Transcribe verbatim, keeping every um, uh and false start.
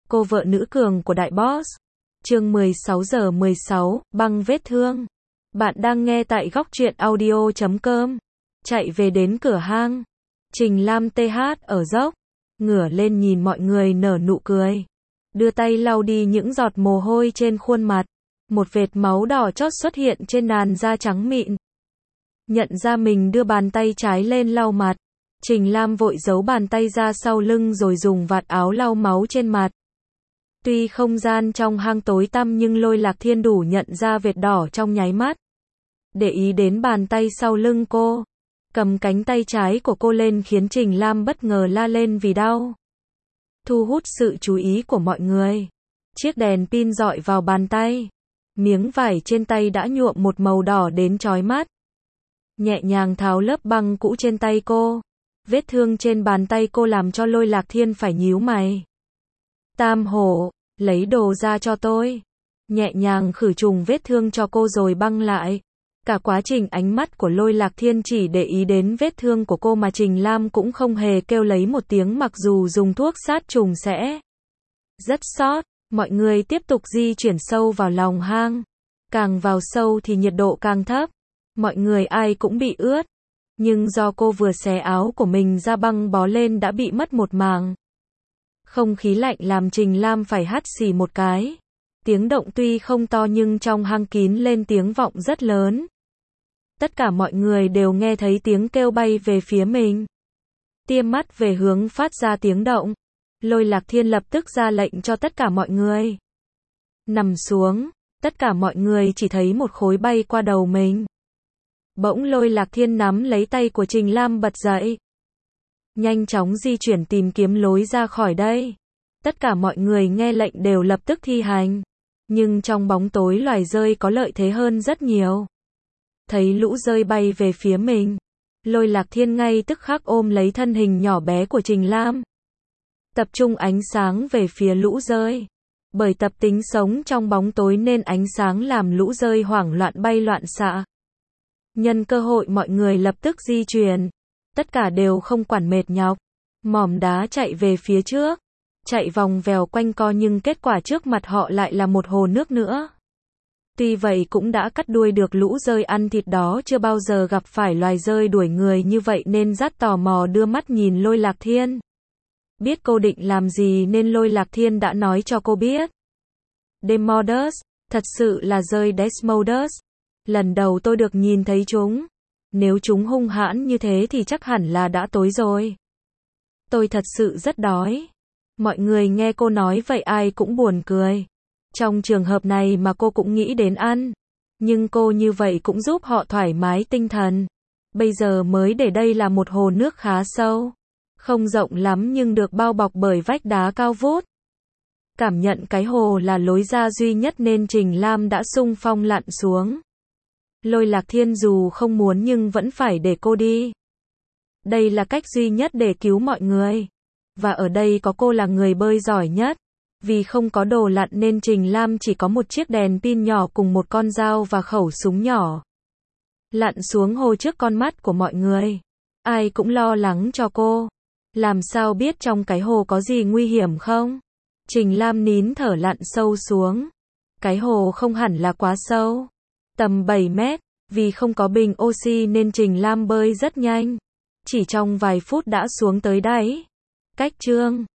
cô vợ nữ cường của đại boss. Chương mười sáu giờ mười sáu, băng vết thương. Bạn đang nghe tại góc truyện audio chấm com. Chạy về đến cửa hang. Trình Lam tê hát ở dốc. Ngửa lên nhìn mọi người nở nụ cười. Đưa tay lau đi những giọt mồ hôi trên khuôn mặt. Một vệt máu đỏ chót xuất hiện trên làn da trắng mịn. Nhận ra mình đưa bàn tay trái lên lau mặt. Trình Lam vội giấu bàn tay ra sau lưng rồi dùng vạt áo lau máu trên mặt. Tuy không gian trong hang tối tăm nhưng Lôi Lạc Thiên đủ nhận ra vệt đỏ trong nháy mắt. Để ý đến bàn tay sau lưng cô. Cầm cánh tay trái của cô lên khiến Trình Lam bất ngờ la lên vì đau. Thu hút sự chú ý của mọi người. Chiếc đèn pin rọi vào bàn tay. Miếng vải trên tay đã nhuộm một màu đỏ đến chói mắt. Nhẹ nhàng tháo lớp băng cũ trên tay cô. Vết thương trên bàn tay cô làm cho Lôi Lạc Thiên phải nhíu mày. Tam hổ, lấy đồ ra cho tôi. Nhẹ nhàng khử trùng vết thương cho cô rồi băng lại. Cả quá trình ánh mắt của Lôi Lạc Thiên chỉ để ý đến vết thương của cô mà Trình Lam cũng không hề kêu lấy một tiếng mặc dù dùng thuốc sát trùng sẽ rất sót. Mọi người tiếp tục di chuyển sâu vào lòng hang. Càng vào sâu thì nhiệt độ càng thấp. Mọi người ai cũng bị ướt. Nhưng do cô vừa xé áo của mình ra băng bó lên đã bị mất một mảng. Không khí lạnh làm Trình Lam phải hắt xì một cái. Tiếng động tuy không to nhưng trong hang kín lên tiếng vọng rất lớn. Tất cả mọi người đều nghe thấy tiếng kêu bay về phía mình. Tiêm mắt về hướng phát ra tiếng động. Lôi Lạc Thiên lập tức ra lệnh cho tất cả mọi người nằm xuống. Tất cả mọi người chỉ thấy một khối bay qua đầu mình. Bỗng Lôi Lạc Thiên nắm lấy tay của Trình Lam bật dậy. Nhanh chóng di chuyển tìm kiếm lối ra khỏi đây. Tất cả mọi người nghe lệnh đều lập tức thi hành. Nhưng trong bóng tối loài dơi có lợi thế hơn rất nhiều. Thấy lũ dơi bay về phía mình. Lôi Lạc Thiên ngay tức khắc ôm lấy thân hình nhỏ bé của Trình Lam. Tập trung ánh sáng về phía lũ dơi. Bởi tập tính sống trong bóng tối nên ánh sáng làm lũ dơi hoảng loạn bay loạn xạ. Nhân cơ hội mọi người lập tức di chuyển. Tất cả đều không quản mệt nhọc. Mỏm đá chạy về phía trước. Chạy vòng vèo quanh co nhưng kết quả trước mặt họ lại là một hồ nước nữa. Tuy vậy cũng đã cắt đuôi được lũ dơi ăn thịt đó, chưa bao giờ gặp phải loài dơi đuổi người như vậy nên rất tò mò đưa mắt nhìn Lôi Lạc Thiên. Biết cô định làm gì nên Lôi Lạc Thiên đã nói cho cô biết. Demodus, thật sự là dơi Desmodus. Lần đầu tôi được nhìn thấy chúng. Nếu chúng hung hãn như thế thì chắc hẳn là đã tối rồi. Tôi thật sự rất đói. Mọi người nghe cô nói vậy ai cũng buồn cười. Trong trường hợp này mà cô cũng nghĩ đến ăn. Nhưng cô như vậy cũng giúp họ thoải mái tinh thần. Bây giờ mới để đây là một hồ nước khá sâu. Không rộng lắm nhưng được bao bọc bởi vách đá cao vút. Cảm nhận cái hồ là lối ra duy nhất nên Trình Lam đã xung phong lặn xuống. Lôi Lạc Thiên dù không muốn nhưng vẫn phải để cô đi. Đây là cách duy nhất để cứu mọi người. Và ở đây có cô là người bơi giỏi nhất. Vì không có đồ lặn nên Trình Lam chỉ có một chiếc đèn pin nhỏ cùng một con dao và khẩu súng nhỏ. Lặn xuống hồ trước con mắt của mọi người. Ai cũng lo lắng cho cô. Làm sao biết trong cái hồ có gì nguy hiểm không? Trình Lam nín thở lặn sâu xuống. Cái hồ không hẳn là quá sâu. Tầm bảy mét. Vì không có bình oxy nên Trình Lam bơi rất nhanh. Chỉ trong vài phút đã xuống tới đáy. Cách chương